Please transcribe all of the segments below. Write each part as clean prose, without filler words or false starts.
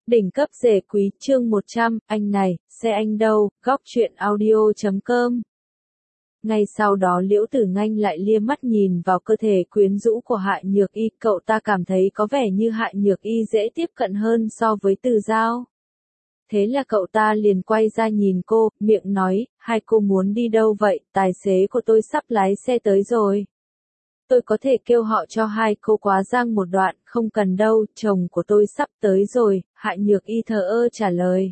Đỉnh cấp rể quý chương 100, anh này, xe anh đâu, góc truyện audio.com. Ngay sau đó Liễu Tử Nganh lại lia mắt nhìn vào cơ thể quyến rũ của Hạ Nhược Y, cậu ta cảm thấy có vẻ như Hạ Nhược Y dễ tiếp cận hơn so với Từ Giao. Thế là cậu ta liền quay ra nhìn cô, miệng nói, hai cô muốn đi đâu vậy, tài xế của tôi sắp lái xe tới rồi. Tôi có thể kêu họ cho hai cô quá giang một đoạn, không cần đâu, chồng của tôi sắp tới rồi, Hạ Nhược Y thờ ơ trả lời.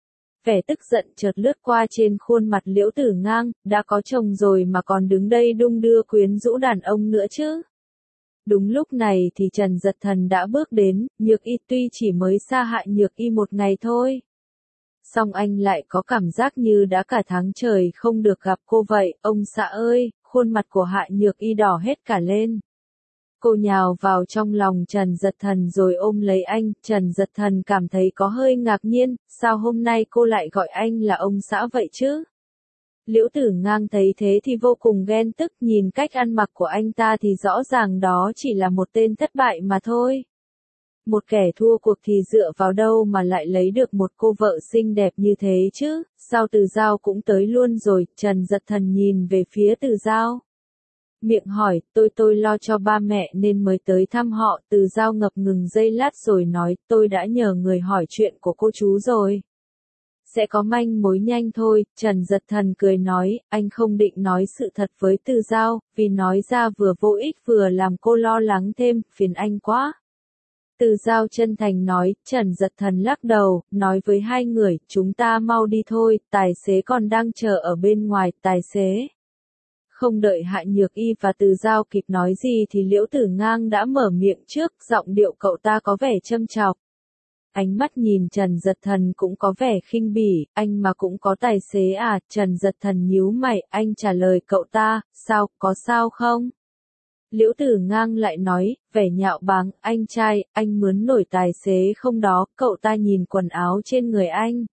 Vẻ tức giận chợt lướt qua trên khuôn mặt Liễu Tử Ngang, đã có chồng rồi mà còn đứng đây đung đưa quyến rũ đàn ông nữa chứ. Đúng lúc này thì Trần Dật Thần đã bước đến, Nhược Y tuy chỉ mới xa Hạ Nhược Y một ngày thôi. Song anh lại có cảm giác như đã cả tháng trời không được gặp cô vậy, ông xã ơi, khuôn mặt của Hạ Nhược Y đỏ hết cả lên. Cô nhào vào trong lòng Trần Dật Thần rồi ôm lấy anh, Trần Dật Thần cảm thấy có hơi ngạc nhiên, sao hôm nay cô lại gọi anh là ông xã vậy chứ? Liễu Tử Ngang thấy thế thì vô cùng ghen tức, nhìn cách ăn mặc của anh ta thì rõ ràng đó chỉ là một tên thất bại mà thôi. Một kẻ thua cuộc thì dựa vào đâu mà lại lấy được một cô vợ xinh đẹp như thế chứ, sao Từ Giao cũng tới luôn rồi, Trần Dật Thần nhìn về phía Từ Giao. Miệng hỏi, tôi lo cho ba mẹ nên mới tới thăm họ, Từ Giao ngập ngừng giây lát rồi nói, tôi đã nhờ người hỏi chuyện của cô chú rồi. Sẽ có manh mối nhanh thôi, Trần Dật Thần cười nói, anh không định nói sự thật với Từ Giao, vì nói ra vừa vô ích vừa làm cô lo lắng thêm, phiền anh quá. Từ Giao chân thành nói, Trần Dật Thần lắc đầu, nói với hai người, chúng ta mau đi thôi, tài xế còn đang chờ ở bên ngoài, tài xế. Không đợi Hạ Nhược Y và Từ Giao kịp nói gì thì Liễu Tử Ngang đã mở miệng trước, giọng điệu cậu ta có vẻ châm chọc. Ánh mắt nhìn Trần Dật Thần cũng có vẻ khinh bỉ, anh mà cũng có tài xế à, Trần Dật Thần nhíu mày, anh trả lời cậu ta, sao, có sao không? Liễu Tử Ngang lại nói, vẻ nhạo báng, anh trai, anh mướn nổi tài xế không đó, cậu ta nhìn quần áo trên người anh.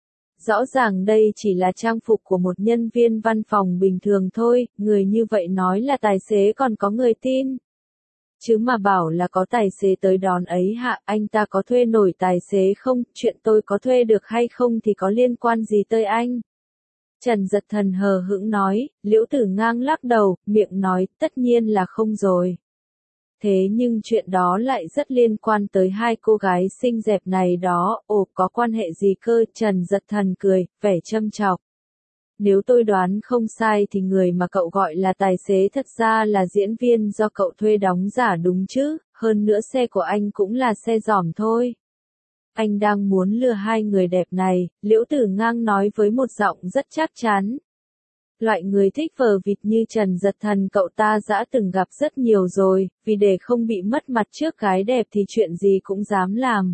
Rõ ràng đây chỉ là trang phục của một nhân viên văn phòng bình thường thôi, người như vậy nói là tài xế còn có người tin. Chứ mà bảo là có tài xế tới đón ấy hạ, anh ta có thuê nổi tài xế không, chuyện tôi có thuê được hay không thì có liên quan gì tới anh. Trần Dật Thần hờ hững nói, Liễu Tử Ngang lắc đầu, miệng nói, tất nhiên là không rồi. Thế nhưng chuyện đó lại rất liên quan tới hai cô gái xinh đẹp này đó, ồ có quan hệ gì cơ, Trần Dật Thần cười, vẻ châm chọc. Nếu tôi đoán không sai thì người mà cậu gọi là tài xế thật ra là diễn viên do cậu thuê đóng giả đúng chứ, hơn nữa xe của anh cũng là xe giỏm thôi. Anh đang muốn lừa hai người đẹp này, Liễu Tử Ngang nói với một giọng rất chắc chắn. Loại người thích vờ vịt như Trần Dật Thần cậu ta đã từng gặp rất nhiều rồi, vì để không bị mất mặt trước gái đẹp thì chuyện gì cũng dám làm.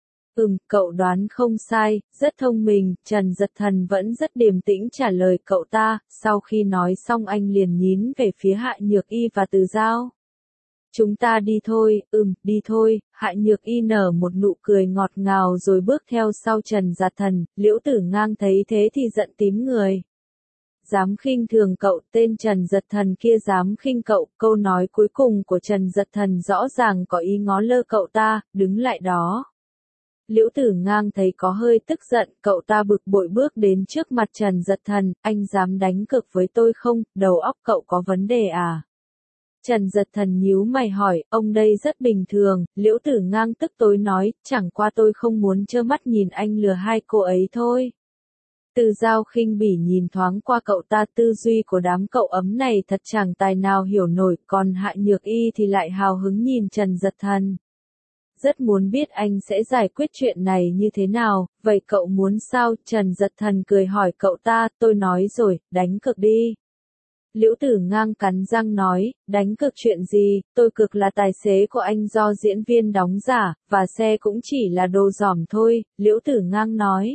Cậu đoán không sai, rất thông minh, Trần Dật Thần vẫn rất điềm tĩnh trả lời cậu ta, sau khi nói xong anh liền nhín về phía Hạ Nhược Y và Từ Giao. Chúng ta đi thôi, đi thôi, Hạ Nhược Y nở một nụ cười ngọt ngào rồi bước theo sau Trần Dật Thần, Liễu Tử Ngang thấy thế thì giận tím người. Dám khinh thường cậu, tên Trần Dật Thần kia dám khinh cậu, câu nói cuối cùng của Trần Dật Thần rõ ràng có ý ngó lơ cậu ta, đứng lại đó. Liễu Tử Ngang thấy có hơi tức giận, cậu ta bực bội bước đến trước mặt Trần Dật Thần, anh dám đánh cược với tôi không, đầu óc cậu có vấn đề à? Trần Dật Thần nhíu mày hỏi, ông đây rất bình thường, Liễu Tử Ngang tức tối nói, chẳng qua tôi không muốn trơ mắt nhìn anh lừa hai cô ấy thôi. Từ Giao khinh bỉ nhìn thoáng qua cậu ta, tư duy của đám cậu ấm này thật chẳng tài nào hiểu nổi, còn Hạ Nhược Y thì lại hào hứng nhìn Trần Dật Thần. Rất muốn biết anh sẽ giải quyết chuyện này như thế nào, vậy cậu muốn sao? Trần Dật Thần cười hỏi cậu ta, tôi nói rồi, đánh cược đi. Liễu Tử Ngang cắn răng nói, đánh cược chuyện gì, tôi cược là tài xế của anh do diễn viên đóng giả, và xe cũng chỉ là đồ giỏm thôi, Liễu Tử Ngang nói.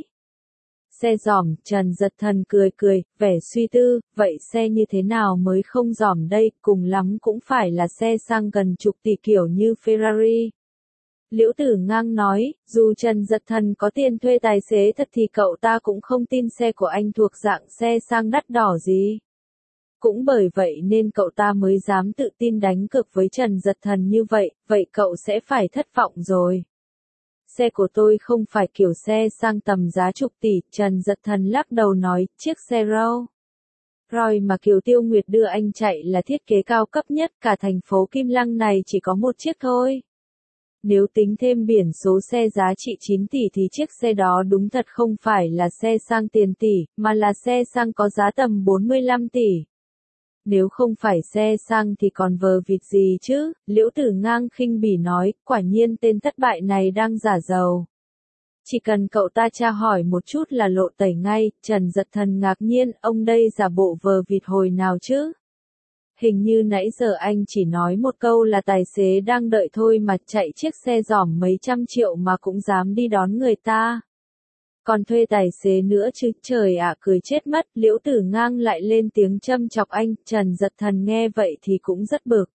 Xe giỏm, Trần Dật Thần cười, vẻ suy tư, vậy xe như thế nào mới không giỏm đây, cùng lắm cũng phải là xe sang gần chục tỷ kiểu như Ferrari. Liễu Tử Ngang nói, dù Trần Dật Thần có tiền thuê tài xế thật thì cậu ta cũng không tin xe của anh thuộc dạng xe sang đắt đỏ gì. Cũng bởi vậy nên cậu ta mới dám tự tin đánh cược với Trần Dật Thần như vậy, vậy cậu sẽ phải thất vọng rồi. xe của tôi không phải kiểu xe sang tầm giá chục tỷ, Trần Dật Thần lắc đầu nói, chiếc xe Rolls Royce mà Kiều Tiêu Nguyệt đưa anh chạy là thiết kế cao cấp nhất, cả thành phố Kim Lăng này chỉ có một chiếc thôi. Nếu tính thêm biển số xe giá trị 9 tỷ thì chiếc xe đó đúng thật không phải là xe sang tiền tỷ, mà là xe sang có giá tầm 45 tỷ. Nếu không phải xe sang thì còn vờ vịt gì chứ, Liễu Tử Ngang khinh bỉ nói, quả nhiên tên thất bại này đang giả giàu. Chỉ cần cậu ta tra hỏi một chút là lộ tẩy ngay, Trần Dật Thần ngạc nhiên, ông đây giả bộ vờ vịt hồi nào chứ? Hình như nãy giờ anh chỉ nói một câu là tài xế đang đợi thôi mà chạy chiếc xe giỏm mấy trăm triệu mà cũng dám đi đón người ta. Còn thuê tài xế nữa chứ, trời ạ, cười chết mất, Liễu Tử Ngang lại lên tiếng châm chọc anh, Trần Dật Thần nghe vậy thì cũng rất bực.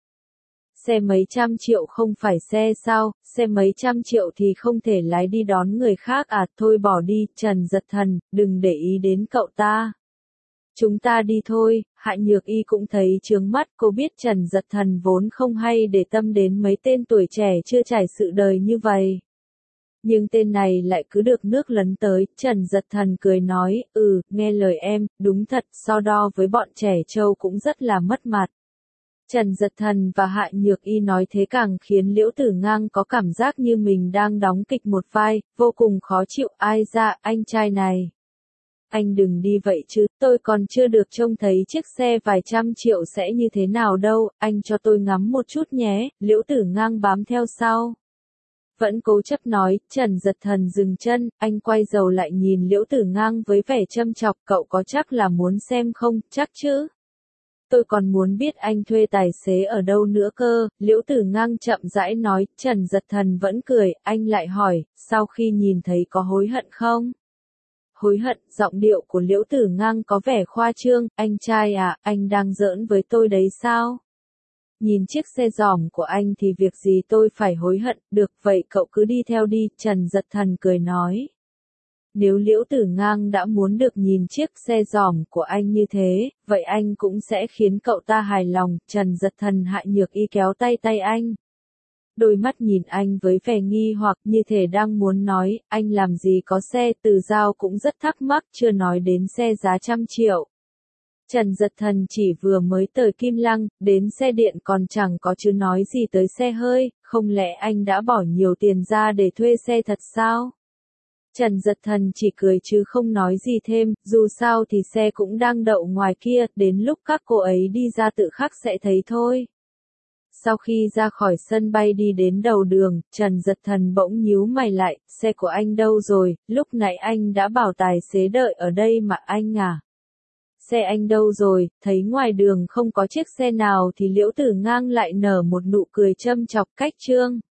Xe mấy trăm triệu không phải xe sao, xe mấy trăm triệu thì không thể lái đi đón người khác à, thôi bỏ đi, Trần Dật Thần, đừng để ý đến cậu ta. Chúng ta đi thôi, Hạ Nhược Y cũng thấy chướng mắt, cô biết Trần Dật Thần vốn không hay để tâm đến mấy tên tuổi trẻ chưa trải sự đời như vậy. Nhưng tên này lại cứ được nước lấn tới, Trần Dật Thần cười nói, nghe lời em, đúng thật, so đo với bọn trẻ trâu cũng rất là mất mặt. Trần Dật Thần và Hạ Nhược Y nói thế càng khiến Liễu Tử Ngang có cảm giác như mình đang đóng kịch một vai, vô cùng khó chịu, ai ra, anh trai này. Anh đừng đi vậy chứ, tôi còn chưa được trông thấy chiếc xe vài trăm triệu sẽ như thế nào đâu, anh cho tôi ngắm một chút nhé, Liễu Tử Ngang bám theo sau. Vẫn cố chấp nói, Trần Dật Thần dừng chân, anh quay đầu lại nhìn Liễu Tử Ngang với vẻ châm chọc, cậu có chắc là muốn xem không, chắc chứ. Tôi còn muốn biết anh thuê tài xế ở đâu nữa cơ, Liễu Tử Ngang chậm rãi nói, Trần Dật Thần vẫn cười, anh lại hỏi, sau khi nhìn thấy có hối hận không? Hối hận, giọng điệu của Liễu Tử Ngang có vẻ khoa trương, anh trai à, anh đang giỡn với tôi đấy sao? Nhìn chiếc xe giỏm của anh thì việc gì tôi phải hối hận, được vậy cậu cứ đi theo đi, Trần Dật Thần cười nói. Nếu Liễu Tử Ngang đã muốn được nhìn chiếc xe giỏm của anh như thế, vậy anh cũng sẽ khiến cậu ta hài lòng, Trần Dật Thần Hạ Nhược Y kéo tay anh. Đôi mắt nhìn anh với vẻ nghi hoặc như thể đang muốn nói, anh làm gì có xe, Từ Giao cũng rất thắc mắc, chưa nói đến xe giá trăm triệu. Trần Dật Thần chỉ vừa mới tới Kim Lăng, đến xe điện còn chẳng có chứ nói gì tới xe hơi, không lẽ anh đã bỏ nhiều tiền ra để thuê xe thật sao? Trần Dật Thần chỉ cười chứ không nói gì thêm, dù sao thì xe cũng đang đậu ngoài kia, đến lúc các cô ấy đi ra tự khắc sẽ thấy thôi. Sau khi ra khỏi sân bay đi đến đầu đường, Trần Dật Thần bỗng nhíu mày lại, xe của anh đâu rồi, lúc nãy anh đã bảo tài xế đợi ở đây mà anh à. Xe anh đâu rồi, thấy ngoài đường không có chiếc xe nào thì Liễu Tử Ngang lại nở một nụ cười châm chọc cách trương.